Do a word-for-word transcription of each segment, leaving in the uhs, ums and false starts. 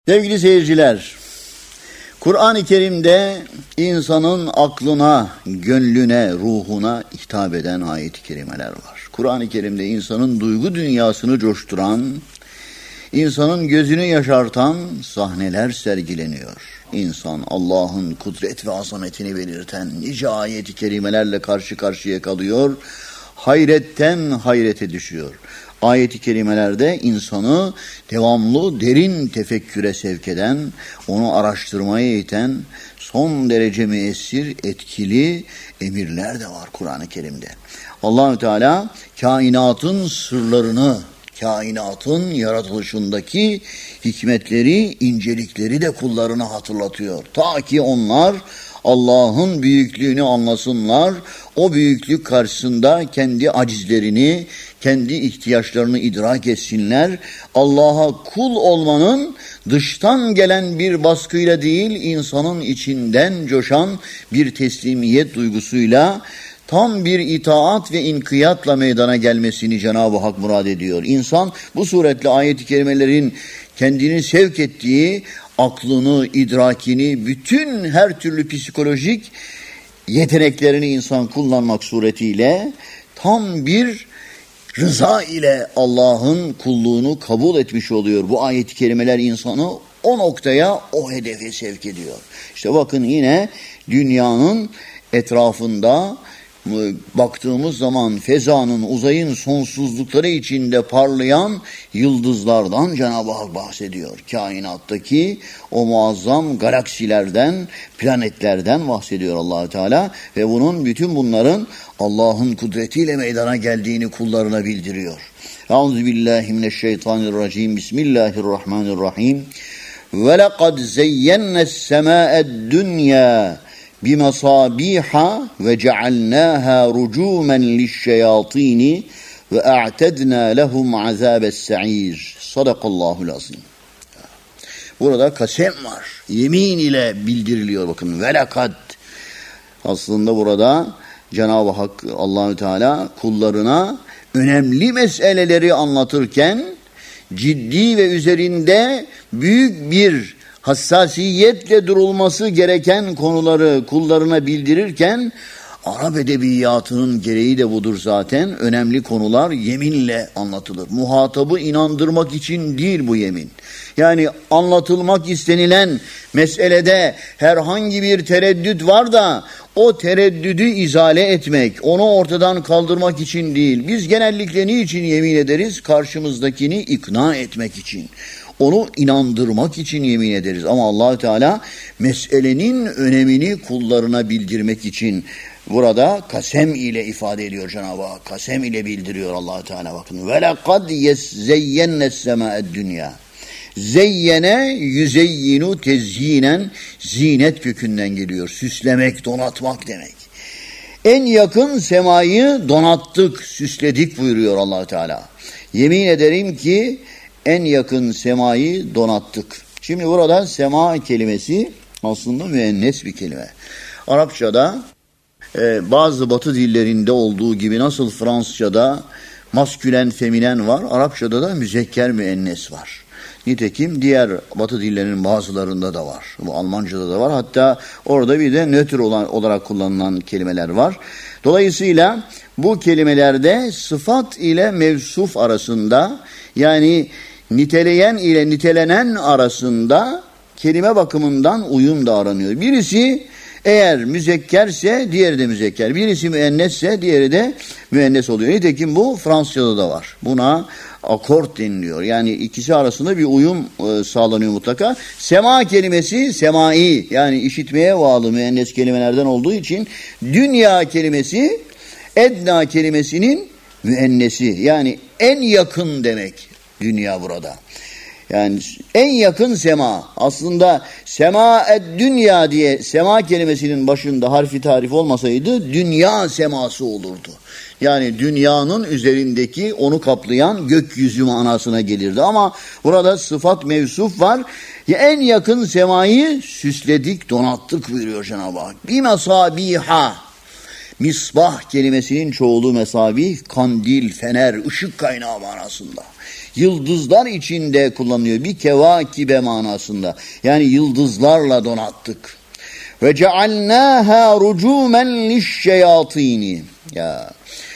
Sevgili seyirciler, Kur'an-ı Kerim'de insanın aklına, gönlüne, ruhuna hitap eden ayet-i kerimeler var. Kur'an-ı Kerim'de insanın duygu dünyasını coşturan, insanın gözünü yaşartan sahneler sergileniyor. İnsan Allah'ın kudret ve azametini belirten nice ayet-i kerimelerle karşı karşıya kalıyor, hayretten hayrete düşüyor. Ayet-i kerimelerde insanı devamlı derin tefekküre sevk eden, onu araştırmaya iten son derece müessir, etkili emirler de var Kur'an-ı Kerim'de. Allah-u Teala kainatın sırlarını, kainatın yaratılışındaki hikmetleri, incelikleri de kullarına hatırlatıyor. Ta ki onlar Allah'ın büyüklüğünü anlasınlar, o büyüklük karşısında kendi acizlerini, kendi ihtiyaçlarını idrak etsinler. Allah'a kul olmanın dıştan gelen bir baskıyla değil, insanın içinden coşan bir teslimiyet duygusuyla, tam bir itaat ve inkiyatla meydana gelmesini Cenab-ı Hak murad ediyor. İnsan bu suretle ayet-i kerimelerin kendini sevk ettiği, aklını, idrakini, bütün her türlü psikolojik yeteneklerini insan kullanmak suretiyle tam bir rıza ile Allah'ın kulluğunu kabul etmiş oluyor. Bu ayet-i kerimeler insanı o noktaya, o hedefe sevk ediyor. İşte bakın yine dünyanın etrafında baktığımız zaman fezanın, uzayın sonsuzlukları içinde parlayan yıldızlardan Cenab-ı Hak bahsediyor. Kainattaki o muazzam galaksilerden, planetlerden bahsediyor Allah-u Teala ve bunun, bütün bunların Allah'ın kudretiyle meydana geldiğini kullarına bildiriyor. Euzubillahimineşşeytanirracim. Bismillahirrahmanirrahim. Ve lekad zeyyenne's-semâ'ed-dünya bimasabiha ve cealnaha rucumen lişşeyatini ve a'tedna lehum azabes-sa'ir. Sadakallahul azim. Burada kasem var. Yemin ile bildiriliyor. Bakın velakad. Aslında burada Cenab-ı Hak, Allahü Teala kullarına önemli meseleleri anlatırken ciddi ve üzerinde büyük bir hassasiyetle durulması gereken konuları kullarına bildirirken, Arap edebiyatının gereği de budur zaten. Önemli konular yeminle anlatılır. Muhatabı inandırmak için değil bu yemin. Yani anlatılmak istenilen meselede herhangi bir tereddüt var da o tereddüdü izale etmek, onu ortadan kaldırmak için değil. Biz genellikle niçin yemin ederiz? Karşımızdakini ikna etmek için. Onu inandırmak için yemin ederiz. Ama Allah-u Teala meselenin önemini kullarına bildirmek için burada kasem ile ifade ediyor Cenab-ı Hak. Kasem ile bildiriyor Allah-u Teala. Bakın. Ve lekad zeyyenne's-semâ'ed-dünya. Zeyyene, yüzeyyinu, tezyinen, zinet kökünden geliyor. Süslemek, donatmak demek. En yakın semayı donattık, süsledik buyuruyor Allah-u Teala. Yemin ederim ki en yakın semayı donattık. Şimdi burada sema kelimesi aslında müennes bir kelime. Arapçada e, bazı batı dillerinde olduğu gibi nasıl Fransızca'da maskülen, feminen var, Arapçada da müzekker müennes var. Nitekim diğer batı dillerinin bazılarında da var. Bu Almanca'da da var. Hatta orada bir de nötr olan, olarak kullanılan kelimeler var. Dolayısıyla bu kelimelerde sıfat ile mevsuf arasında, yani niteleyen ile nitelenen arasında kelime bakımından uyum da aranıyor. Birisi eğer müzekkerse diğeri de müzekker. Birisi müennesse diğeri de müennes oluyor. Nitekim bu Fransızca'da da var. Buna akort deniliyor. Yani ikisi arasında bir uyum e, sağlanıyor mutlaka. Sema kelimesi semai, yani işitmeye bağlı müennes kelimelerden olduğu için dünya kelimesi edna kelimesinin müennesi. Yani en yakın demek dünya burada. Yani en yakın sema. Aslında sema ed dünya diye sema kelimesinin başında harfi tarif olmasaydı dünya seması olurdu. Yani dünyanın üzerindeki onu kaplayan gökyüzü manasına gelirdi. Ama burada sıfat mevsuf var. Ya en yakın semayı süsledik, donattık buyuruyor Cenab-ı Hak. Bimasabiha. Misbah kelimesinin çoğulu mesabih, kandil, fener, ışık kaynağı manasında. Yıldızlar içinde kullanılıyor. Bir kevakibe manasında. Yani yıldızlarla donattık. Ve cealnâhâ rucûmen lişşeyâtîni. Ya,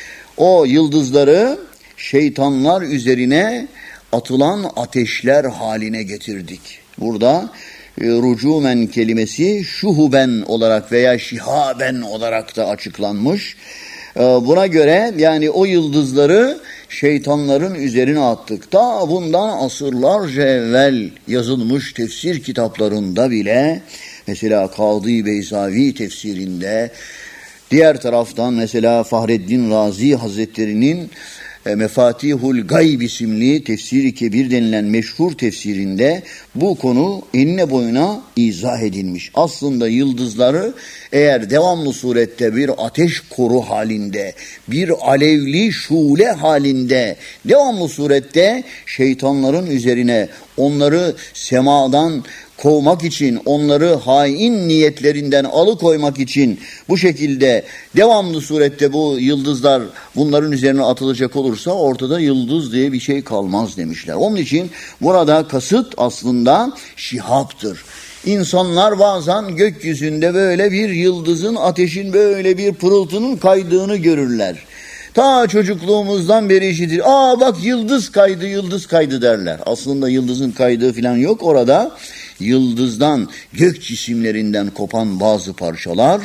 o yıldızları şeytanlar üzerine atılan ateşler haline getirdik. Burada e, rucumen kelimesi şuhuben olarak veya şihaben olarak da açıklanmış. E, buna göre yani o yıldızları şeytanların üzerine attık. Ta bundan asırlarca evvel yazılmış tefsir kitaplarında bile, mesela Kadı Beyzavi tefsirinde, diğer taraftan mesela Fahreddin Razi Hazretleri'nin e, Mefatihul Gayb isimli Tefsir-i Kebir denilen meşhur tefsirinde bu konu enine boyuna izah edilmiş. Aslında yıldızları eğer devamlı surette bir ateş koru halinde, bir alevli şule halinde, devamlı surette şeytanların üzerine onları semadan kovmak için, onları hain niyetlerinden alıkoymak için bu şekilde devamlı surette bu yıldızlar bunların üzerine atılacak olursa ortada yıldız diye bir şey kalmaz demişler. Onun için burada kasıt aslında şihaptır. İnsanlar bazen gökyüzünde böyle bir yıldızın, ateşin, böyle bir pırıltının kaydığını görürler. Ta çocukluğumuzdan beri işitir. Aa bak yıldız kaydı, yıldız kaydı derler. Aslında yıldızın kaydığı falan yok orada. Yıldızdan, gök cisimlerinden kopan bazı parçalar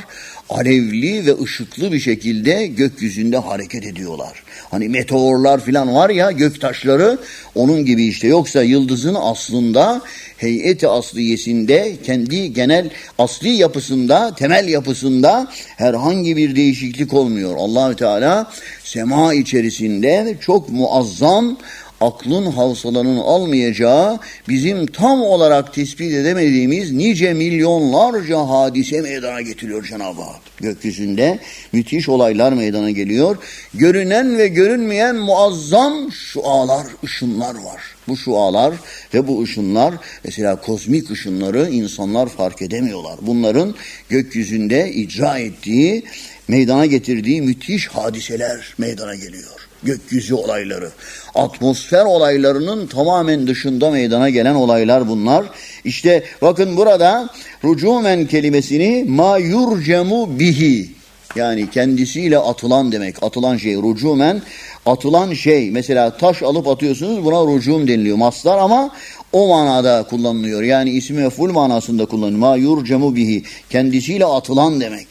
alevli ve ışıklı bir şekilde gökyüzünde hareket ediyorlar. Hani meteorlar falan var ya, göktaşları, onun gibi işte. Yoksa yıldızın aslında heyeti asliyesinde, kendi genel asli yapısında, temel yapısında herhangi bir değişiklik olmuyor. Allah-u Teala sema içerisinde çok muazzam, aklın havsalanın almayacağı, bizim tam olarak tespit edemediğimiz nice milyonlarca hadise meydana getiriyor Cenab-ı Hak. Gökyüzünde müthiş olaylar meydana geliyor. Görünen ve görünmeyen muazzam şualar, ışınlar var. Bu şualar ve bu ışınlar, mesela kozmik ışınları insanlar fark edemiyorlar. Bunların gökyüzünde icra ettiği, meydana getirdiği müthiş hadiseler meydana geliyor. Gökyüzü olayları, atmosfer olaylarının tamamen dışında meydana gelen olaylar bunlar. İşte bakın burada rucumen kelimesini ma yurcemu bihi, yani kendisiyle atılan demek. Atılan şey rucumen, atılan şey. Mesela taş alıp atıyorsunuz, buna rucum deniliyor. Mastar ama o manada kullanılıyor. Yani ismi mef'ul manasında kullanılıyor. Ma yurcemu bihi, kendisiyle atılan demek.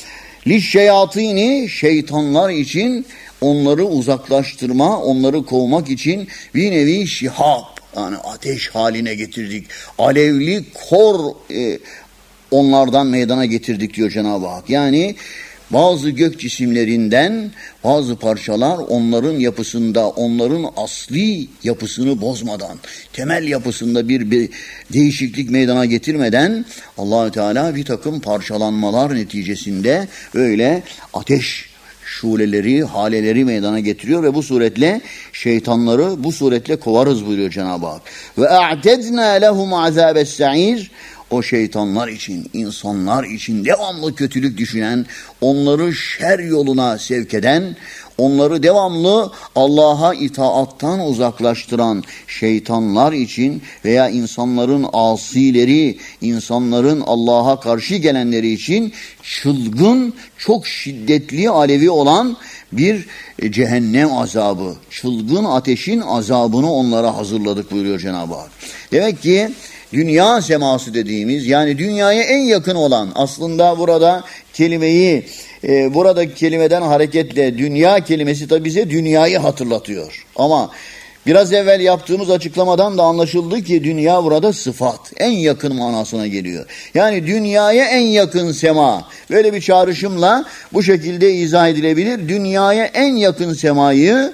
Lişşeyatini, şeytanlar için onları uzaklaştırma, onları kovmak için bir nevi şihap, yani ateş haline getirdik. Alevli kor e, onlardan meydana getirdik diyor Cenab-ı Hak. Yani bazı gök cisimlerinden bazı parçalar onların yapısında, onların asli yapısını bozmadan, temel yapısında bir, bir değişiklik meydana getirmeden Allah-u Teala bir takım parçalanmalar neticesinde öyle ateş şuleleri, haleleri meydana getiriyor ve bu suretle şeytanları bu suretle kovarız buyuruyor Cenab-ı Hak. Ve a'tedna lehum azabes sa'ir, o şeytanlar için, insanlar için devamlı kötülük düşünen, onları şer yoluna sevk eden, onları devamlı Allah'a itaattan uzaklaştıran şeytanlar için veya insanların asileri, insanların Allah'a karşı gelenleri için çılgın, çok şiddetli, alevi olan bir cehennem azabı, çılgın ateşin azabını onlara hazırladık buyuruyor Cenab-ı Hak. Demek ki dünya seması dediğimiz, yani dünyaya en yakın olan, aslında burada kelimeyi, e, buradaki kelimeden hareketle dünya kelimesi tabi bize dünyayı hatırlatıyor. Ama biraz evvel yaptığımız açıklamadan da anlaşıldı ki dünya burada sıfat, en yakın manasına geliyor. Yani dünyaya en yakın sema, böyle bir çağrışımla bu şekilde izah edilebilir. Dünyaya en yakın semayı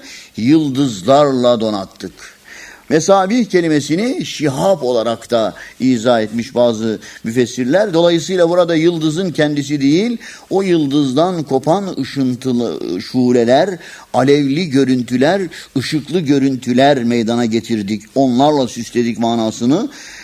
yıldızlarla donattık. Mesabih kelimesini şihap olarak da izah etmiş bazı müfessirler. Dolayısıyla burada yıldızın kendisi değil, o yıldızdan kopan ışıntılı şuleler, alevli görüntüler, ışıklı görüntüler meydana getirdik. Onlarla süsledik manasını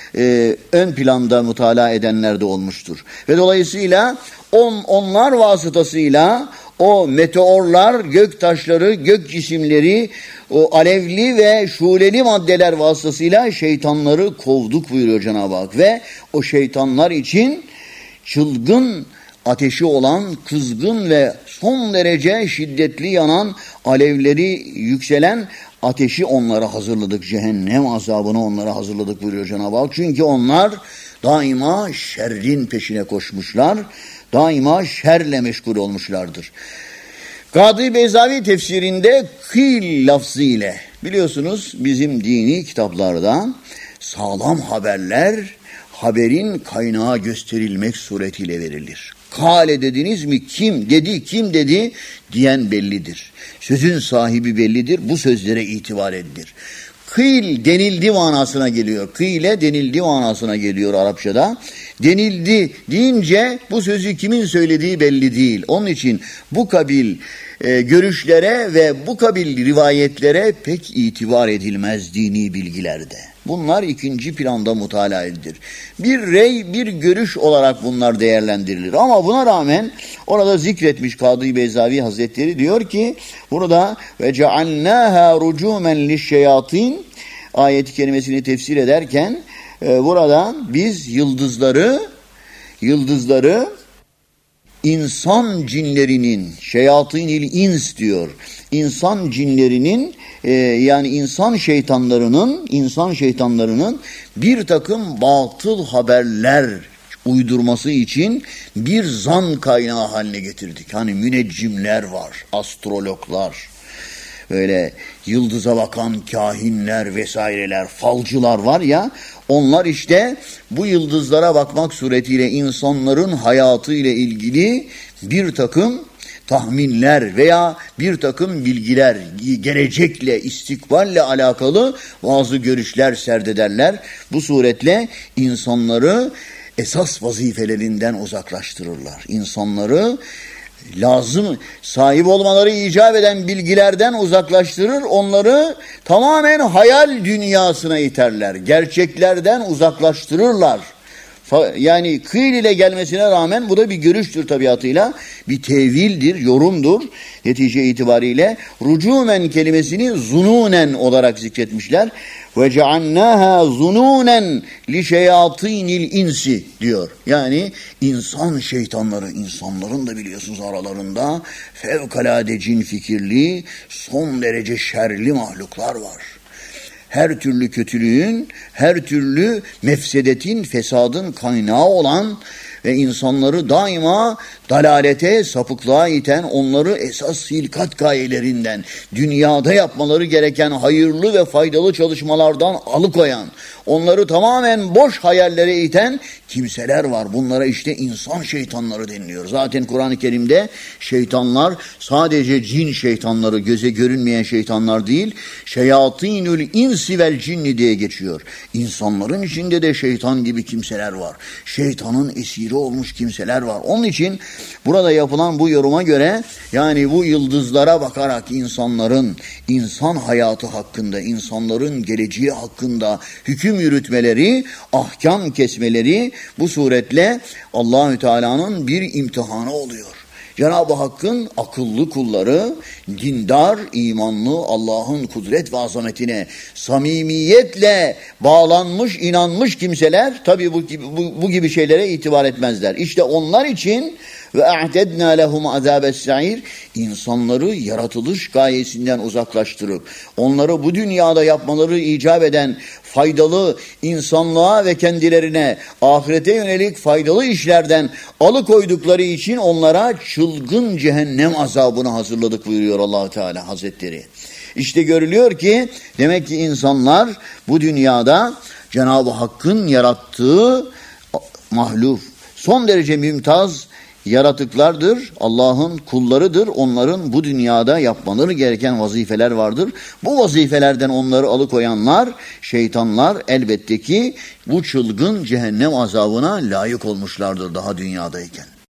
e, ön planda mutala edenler de olmuştur. Ve dolayısıyla on, onlar vasıtasıyla o meteorlar, gök taşları, gök cisimleri, o alevli ve şuleli maddeler vasıtasıyla şeytanları kovduk buyuruyor Cenab-ı Hak. Ve o şeytanlar için çılgın ateşi olan, kızgın ve son derece şiddetli yanan, alevleri yükselen ateşi onlara hazırladık. Cehennem azabını onlara hazırladık buyuruyor Cenab-ı Hak. Çünkü onlar daima şerrin peşine koşmuşlar, daima şerle meşgul olmuşlardır. Kadı Beyzavi tefsirinde kıl lafzı ile, biliyorsunuz bizim dini kitaplarda sağlam haberler haberin kaynağı gösterilmek suretiyle verilir. Kale dediniz mi, kim dedi, kim dedi diyen bellidir. Sözün sahibi bellidir, bu sözlere itibar edilir. Kıl denildi manasına geliyor. Kıyle denildi manasına geliyor Arapçada. Denildi deyince bu sözü kimin söylediği belli değil. Onun için bu kabil e, görüşlere ve bu kabil rivayetlere pek itibar edilmez dini bilgilerde. Bunlar ikinci planda mutala edilir. Bir rey, bir görüş olarak bunlar değerlendirilir. Ama buna rağmen orada zikretmiş Kadı Beyzavi Hazretleri diyor ki burada ve cealnâhâ rucûmen lişşeyâtin ayet-i kerimesini tefsir ederken e, burada biz yıldızları yıldızları insan cinlerinin, şeyatînil ins diyor. İnsan cinlerinin e, yani insan şeytanlarının, insan şeytanlarının bir takım batıl haberler uydurması için bir zan kaynağı haline getirdik. Hani müneccimler var, astrologlar, böyle yıldıza bakan kahinler vesaireler, falcılar var ya, onlar işte bu yıldızlara bakmak suretiyle insanların hayatı ile ilgili bir takım tahminler veya bir takım bilgiler, gelecekle, istikballe alakalı bazı görüşler serdederler. Bu suretle insanları esas vazifelerinden uzaklaştırırlar. İnsanları lazım sahip olmaları icap eden bilgilerden uzaklaştırır, onları tamamen hayal dünyasına iterler, gerçeklerden uzaklaştırırlar. Yani kıl ile gelmesine rağmen bu da bir görüştür tabiatıyla, bir tevildir, yorumdur. Netice itibariyle rucumen kelimesini zununen olarak zikretmişler. Ve ceannâhâ zunûnen li şeyatînil insi diyor. Yani insan şeytanları, insanların da biliyorsunuz aralarında fevkalade cin fikirli, son derece şerli mahluklar var. Her türlü kötülüğün, her türlü mefsedetin, fesadın kaynağı olan ve insanları daima dalalete, sapıklığa iten, onları esas hilkat gayelerinden, dünyada yapmaları gereken hayırlı ve faydalı çalışmalardan alıkoyan, onları tamamen boş hayallere iten kimseler var. Bunlara işte insan şeytanları deniliyor. Zaten Kur'an-ı Kerim'de şeytanlar sadece cin şeytanları, göze görünmeyen şeytanlar değil, şeyatînül insi vel cinni diye geçiyor. İnsanların içinde de şeytan gibi kimseler var. Şeytanın esiri olmuş kimseler var. Onun için burada yapılan bu yoruma göre, yani bu yıldızlara bakarak insanların insan hayatı hakkında, insanların geleceği hakkında hüküm yürütmeleri, ahkam kesmeleri bu suretle Allahü Teala'nın bir imtihanı oluyor. Cenab-ı Hakk'ın akıllı kulları, dindar, imanlı, Allah'ın kudret ve azametine samimiyetle bağlanmış, inanmış kimseler tabii bu, bu, bu gibi şeylere itibar etmezler. İşte onlar için ve a'tedna lehum azabes sa'ir, insanları yaratılış gayesinden uzaklaştırıp onları bu dünyada yapmaları icap eden faydalı, insanlığa ve kendilerine ahirete yönelik faydalı işlerden alıkoydukları için onlara çılgın cehennem azabını hazırladık buyuruyor Allah Teala Hazretleri. İşte görülüyor ki demek ki insanlar bu dünyada Cenab-ı Hakk'ın yarattığı mahluf, son derece mümtaz yaratıklardır, Allah'ın kullarıdır. Onların bu dünyada yapmaları gereken vazifeler vardır. Bu vazifelerden onları alıkoyanlar, şeytanlar elbette ki bu çılgın cehennem azabına layık olmuşlardır daha dünyadayken.